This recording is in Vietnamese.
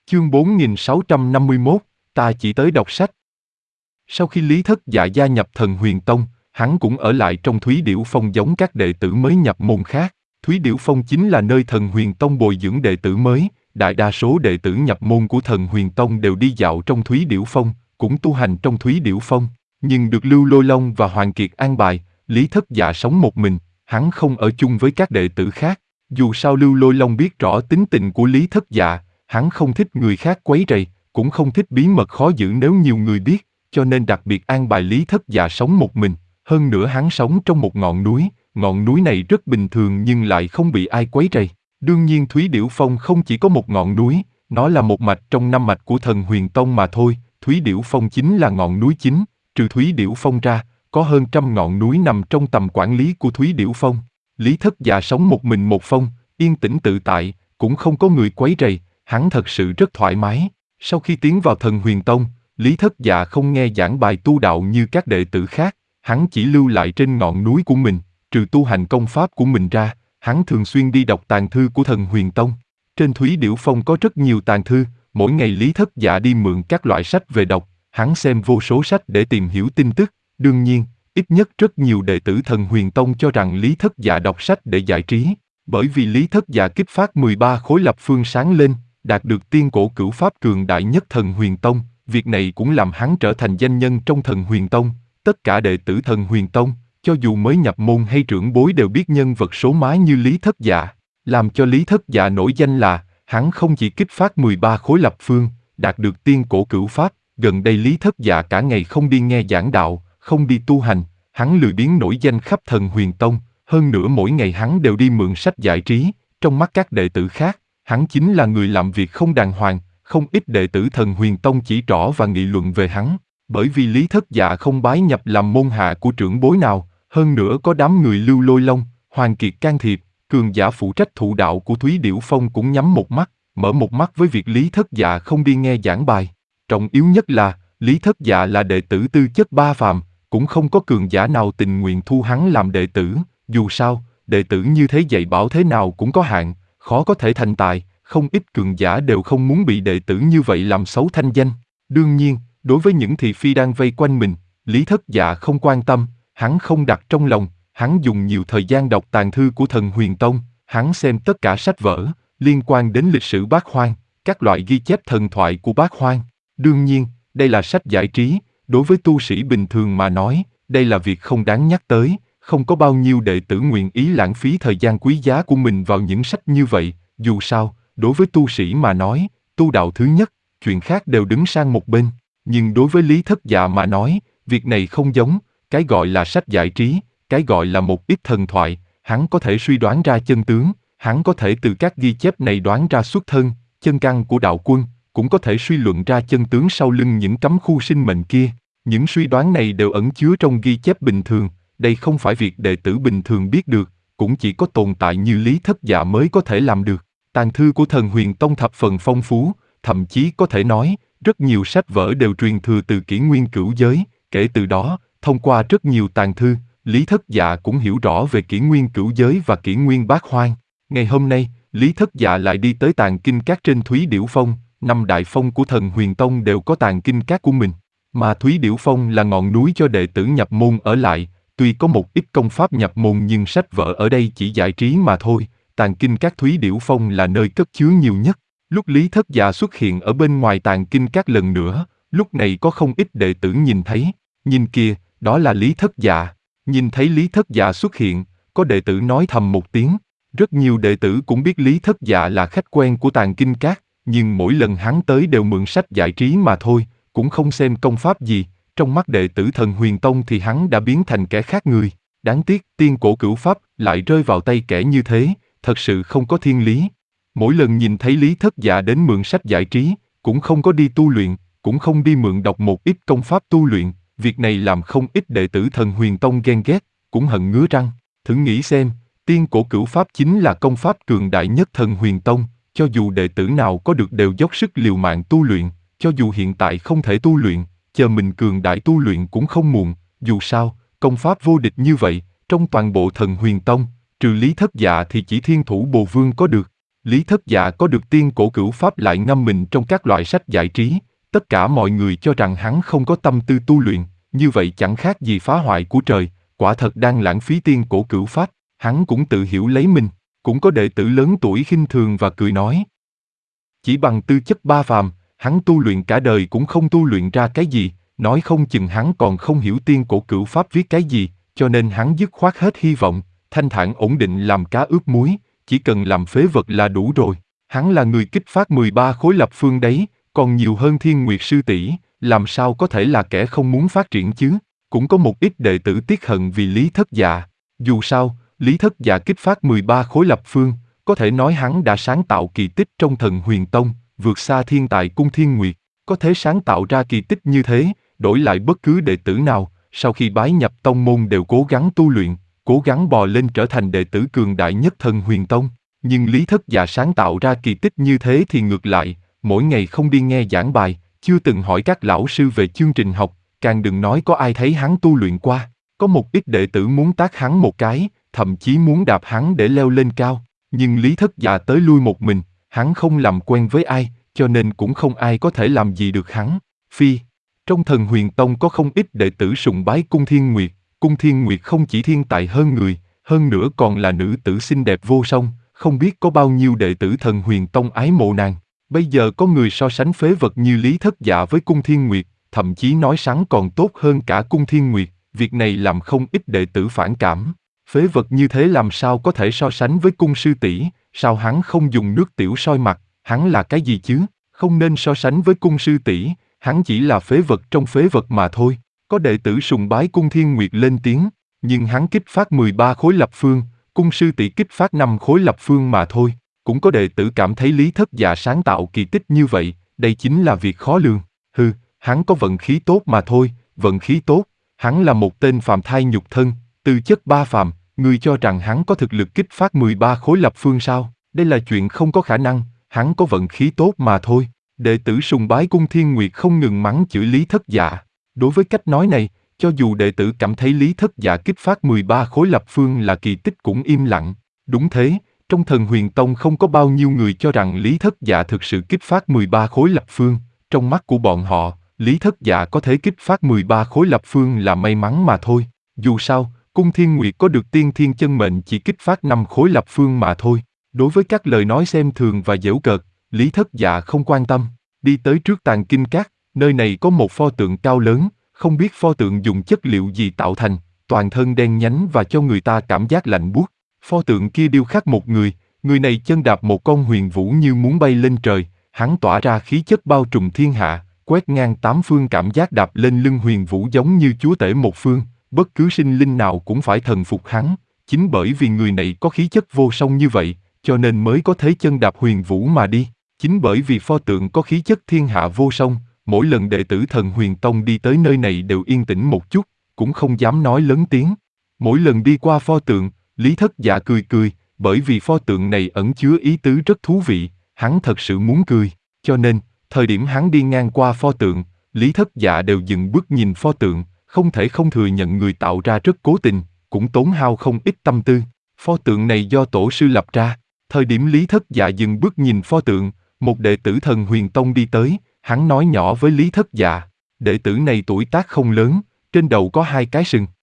Chương 4651, ta chỉ tới đọc sách. Sau khi Lý Thất Dạ gia nhập Thần Huyền Tông, hắn cũng ở lại trong Thúy Điểu Phong giống các đệ tử mới nhập môn khác. Thúy Điểu Phong chính là nơi Thần Huyền Tông bồi dưỡng đệ tử mới, đại đa số đệ tử nhập môn của Thần Huyền Tông đều đi dạo trong Thúy Điểu Phong, cũng tu hành trong Thúy Điểu Phong. Nhưng được Lưu Lôi Long và Hoàng Kiệt an bài, Lý Thất Dạ sống một mình, hắn không ở chung với các đệ tử khác. Dù sao Lưu Lôi Long biết rõ tính tình của Lý Thất Dạ, hắn không thích người khác quấy rầy, cũng không thích bí mật khó giữ nếu nhiều người biết, cho nên đặc biệt an bài Lý Thất Dạ sống một mình. Hơn nữa hắn sống trong một ngọn núi này rất bình thường nhưng lại không bị ai quấy rầy. Đương nhiên Thúy Điểu Phong không chỉ có một ngọn núi, nó là một mạch trong 5 mạch của Thần Huyền Tông mà thôi. Thúy Điểu Phong chính là ngọn núi chính, trừ Thúy Điểu Phong ra, có hơn 100 ngọn núi nằm trong tầm quản lý của Thúy Điểu Phong. Lý Thất Dạ sống một mình một phong, yên tĩnh tự tại, cũng không có người quấy rầy, hắn thật sự rất thoải mái. Sau khi tiến vào Thần Huyền Tông, Lý Thất Dạ không nghe giảng bài tu đạo như các đệ tử khác, hắn chỉ lưu lại trên ngọn núi của mình, trừ tu hành công pháp của mình ra, hắn thường xuyên đi đọc tàng thư của Thần Huyền Tông. Trên Thúy Điểu Phong có rất nhiều tàng thư, mỗi ngày Lý Thất Dạ đi mượn các loại sách về đọc, hắn xem vô số sách để tìm hiểu tin tức. Đương nhiên, ít nhất rất nhiều đệ tử Thần Huyền Tông cho rằng Lý Thất Dạ đọc sách để giải trí, bởi vì Lý Thất Dạ kích phát 13 khối lập phương sáng lên, đạt được tiên cổ cửu pháp cường đại nhất Thần Huyền Tông, việc này cũng làm hắn trở thành danh nhân trong Thần Huyền Tông. Tất cả đệ tử Thần Huyền Tông, cho dù mới nhập môn hay trưởng bối đều biết nhân vật số má như Lý Thất Dạ. Làm cho Lý Thất Dạ nổi danh là, hắn không chỉ kích phát 13 khối lập phương, đạt được tiên cổ cửu pháp, gần đây Lý Thất Dạ cả ngày không đi nghe giảng đạo, không đi tu hành, hắn lười biếng nổi danh khắp Thần Huyền Tông, hơn nữa mỗi ngày hắn đều đi mượn sách giải trí, trong mắt các đệ tử khác, hắn chính là người làm việc không đàng hoàng, không ít đệ tử Thần Huyền Tông chỉ trỏ và nghị luận về hắn, bởi vì Lý Thất Dạ không bái nhập làm môn hạ của trưởng bối nào, hơn nữa có đám người Lưu Lôi Long, Hoàng Kiệt can thiệp, cường giả phụ trách thụ đạo của Thúy Điểu Phong cũng nhắm một mắt, mở một mắt với việc Lý Thất Dạ không đi nghe giảng bài. Trọng yếu nhất là, Lý Thất Dạ là đệ tử tư chất ba phàm, cũng không có cường giả nào tình nguyện thu hắn làm đệ tử, dù sao, đệ tử như thế dạy bảo thế nào cũng có hạn, khó có thể thành tài, không ít cường giả đều không muốn bị đệ tử như vậy làm xấu thanh danh. Đương nhiên, đối với những thị phi đang vây quanh mình, Lý Thất Dạ không quan tâm, hắn không đặt trong lòng, hắn dùng nhiều thời gian đọc tàng thư của Thần Huyền Tông, hắn xem tất cả sách vở liên quan đến lịch sử Bát Hoang, các loại ghi chép thần thoại của Bát Hoang. Đương nhiên, đây là sách giải trí, đối với tu sĩ bình thường mà nói, đây là việc không đáng nhắc tới, không có bao nhiêu đệ tử nguyện ý lãng phí thời gian quý giá của mình vào những sách như vậy, dù sao, đối với tu sĩ mà nói, tu đạo thứ nhất, chuyện khác đều đứng sang một bên, nhưng đối với Lý Thất Dạ mà nói, việc này không giống, cái gọi là sách giải trí, cái gọi là một ít thần thoại, hắn có thể suy đoán ra chân tướng, hắn có thể từ các ghi chép này đoán ra xuất thân, chân căn của đạo quân, cũng có thể suy luận ra chân tướng sau lưng những cấm khu sinh mệnh kia. Những suy đoán này đều ẩn chứa trong ghi chép bình thường, đây không phải việc đệ tử bình thường biết được, cũng chỉ có tồn tại như Lý Thất Dạ mới có thể làm được. Tàng thư của Thần Huyền Tông thập phần phong phú, thậm chí có thể nói, rất nhiều sách vở đều truyền thừa từ kỷ nguyên cửu giới, kể từ đó, thông qua rất nhiều tàng thư, Lý Thất Dạ cũng hiểu rõ về kỷ nguyên cửu giới và kỷ nguyên Bát Hoang. Ngày hôm nay, Lý Thất Dạ lại đi tới tàng kinh các trên Thúy Điểu Phong, 5 đại phong của Thần Huyền Tông đều có tàng kinh các của mình. Mà Thúy Điểu Phong là ngọn núi cho đệ tử nhập môn ở lại, tuy có một ít công pháp nhập môn nhưng sách vở ở đây chỉ giải trí mà thôi, tàng kinh các Thúy Điểu Phong là nơi cất chứa nhiều nhất. Lúc Lý Thất Dạ xuất hiện ở bên ngoài tàng kinh các lần nữa, lúc này có không ít đệ tử nhìn thấy, nhìn kìa, đó là Lý Thất Dạ. Nhìn thấy Lý Thất Dạ xuất hiện, có đệ tử nói thầm một tiếng, rất nhiều đệ tử cũng biết Lý Thất Dạ là khách quen của tàng kinh các, nhưng mỗi lần hắn tới đều mượn sách giải trí mà thôi, cũng không xem công pháp gì, trong mắt đệ tử Thần Huyền Tông thì hắn đã biến thành kẻ khác người. Đáng tiếc tiên cổ cửu pháp lại rơi vào tay kẻ như thế, thật sự không có thiên lý. Mỗi lần nhìn thấy Lý Thất Dạ đến mượn sách giải trí, cũng không có đi tu luyện, cũng không đi mượn đọc một ít công pháp tu luyện, việc này làm không ít đệ tử Thần Huyền Tông ghen ghét, cũng hận ngứa răng. Thử nghĩ xem, tiên cổ cửu pháp chính là công pháp cường đại nhất Thần Huyền Tông, cho dù đệ tử nào có được đều dốc sức liều mạng tu luyện, cho dù hiện tại không thể tu luyện, chờ mình cường đại tu luyện cũng không muộn, dù sao, công pháp vô địch như vậy, trong toàn bộ Thần Huyền Tông, trừ Lý Thất Dạ thì chỉ Thiên Thủ Bồ Vương có được. Lý Thất Dạ có được tiên cổ cửu pháp lại ngâm mình trong các loại sách giải trí, tất cả mọi người cho rằng hắn không có tâm tư tu luyện, như vậy chẳng khác gì phá hoại của trời, quả thật đang lãng phí tiên cổ cửu pháp, hắn cũng tự hiểu lấy mình, cũng có đệ tử lớn tuổi khinh thường và cười nói. Chỉ bằng tư chất ba phàm, hắn tu luyện cả đời cũng không tu luyện ra cái gì, nói không chừng hắn còn không hiểu tiên cổ cửu pháp viết cái gì, cho nên hắn dứt khoát hết hy vọng, thanh thản ổn định làm cá ướp muối, chỉ cần làm phế vật là đủ rồi. Hắn là người kích phát 13 khối lập phương đấy, còn nhiều hơn Thiên Nguyệt sư tỷ, làm sao có thể là kẻ không muốn phát triển chứ? Cũng có một ít đệ tử tiếc hận vì Lý Thất Dạ. Dù sao, Lý Thất Dạ kích phát 13 khối lập phương, có thể nói hắn đã sáng tạo kỳ tích trong Thần Huyền Tông, vượt xa thiên tài cung Thiên Nguyệt. Có thể sáng tạo ra kỳ tích như thế, đổi lại bất cứ đệ tử nào, sau khi bái nhập tông môn đều cố gắng tu luyện, cố gắng bò lên trở thành đệ tử cường đại nhất Thần Huyền Tông. Nhưng Lý Thất Dạ sáng tạo ra kỳ tích như thế thì ngược lại, mỗi ngày không đi nghe giảng bài, chưa từng hỏi các lão sư về chương trình học, càng đừng nói có ai thấy hắn tu luyện qua. Có một ít đệ tử muốn tát hắn một cái, thậm chí muốn đạp hắn để leo lên cao. Nhưng Lý Thất Dạ tới lui một mình, hắn không làm quen với ai, cho nên cũng không ai có thể làm gì được hắn. Trong Thần Huyền Tông có không ít đệ tử sùng bái Cung Thiên Nguyệt không chỉ thiên tài hơn người, hơn nữa còn là nữ tử xinh đẹp vô song, không biết có bao nhiêu đệ tử Thần Huyền Tông ái mộ nàng. Bây giờ có người so sánh phế vật như Lý Thất Dạ với Cung Thiên Nguyệt, thậm chí nói hắn còn tốt hơn cả Cung Thiên Nguyệt, việc này làm không ít đệ tử phản cảm. Phế vật như thế làm sao có thể so sánh với Cung sư tỷ, sao hắn không dùng nước tiểu soi mặt, hắn là cái gì chứ? Không nên so sánh với Cung sư tỷ, hắn chỉ là phế vật trong phế vật mà thôi. Có đệ tử sùng bái Cung Thiên Nguyệt lên tiếng, nhưng hắn kích phát 13 khối lập phương, Cung sư tỷ kích phát 5 khối lập phương mà thôi. Cũng có đệ tử cảm thấy Lý Thất Dạ sáng tạo kỳ tích như vậy, đây chính là việc khó lường. Hắn có vận khí tốt mà thôi, vận khí tốt, hắn là một tên phàm thai nhục thân, tư chất ba phàm, ngươi cho rằng hắn có thực lực kích phát 13 khối lập phương sao? Đây là chuyện không có khả năng, hắn có vận khí tốt mà thôi. Đệ tử sùng bái Cung Thiên Nguyệt không ngừng mắng chửi Lý Thất Dạ. Đối với cách nói này, cho dù đệ tử cảm thấy Lý Thất Dạ kích phát 13 khối lập phương là kỳ tích cũng im lặng. Đúng thế, trong Thần Huyền Tông không có bao nhiêu người cho rằng Lý Thất Dạ thực sự kích phát 13 khối lập phương. Trong mắt của bọn họ, Lý Thất Dạ có thể kích phát 13 khối lập phương là may mắn mà thôi. Dù sao, Cung Thiên Nguyệt có được tiên thiên chân mệnh chỉ kích phát 5 khối lập phương mà thôi. Đối với các lời nói xem thường và giễu cợt, Lý Thất Dạ không quan tâm. Đi tới trước Tàng Kinh Các, nơi này có một pho tượng cao lớn, không biết pho tượng dùng chất liệu gì tạo thành, toàn thân đen nhánh và cho người ta cảm giác lạnh buốt. Pho tượng kia điêu khắc một người này chân đạp một con huyền vũ như muốn bay lên trời, hắn tỏa ra khí chất bao trùm thiên hạ, quét ngang tám phương, cảm giác đạp lên lưng huyền vũ giống như chúa tể một phương, bất cứ sinh linh nào cũng phải thần phục hắn. Chính bởi vì người này có khí chất vô song như vậy, cho nên mới có thế chân đạp huyền vũ mà đi. Chính bởi vì pho tượng có khí chất thiên hạ vô song, mỗi lần đệ tử Thần Huyền Tông đi tới nơi này đều yên tĩnh một chút, cũng không dám nói lớn tiếng. Mỗi lần đi qua pho tượng, Lý Thất Dạ cười cười, bởi vì pho tượng này ẩn chứa ý tứ rất thú vị, hắn thật sự muốn cười, cho nên, thời điểm hắn đi ngang qua pho tượng, Lý Thất Dạ đều dừng bước nhìn pho tượng, không thể không thừa nhận người tạo ra rất cố tình, cũng tốn hao không ít tâm tư. Pho tượng này do tổ sư lập ra, thời điểm Lý Thất Dạ dừng bước nhìn pho tượng, một đệ tử Thần Huyền Tông đi tới, hắn nói nhỏ với Lý Thất Dạ, đệ tử này tuổi tác không lớn, trên đầu có 2 cái sừng.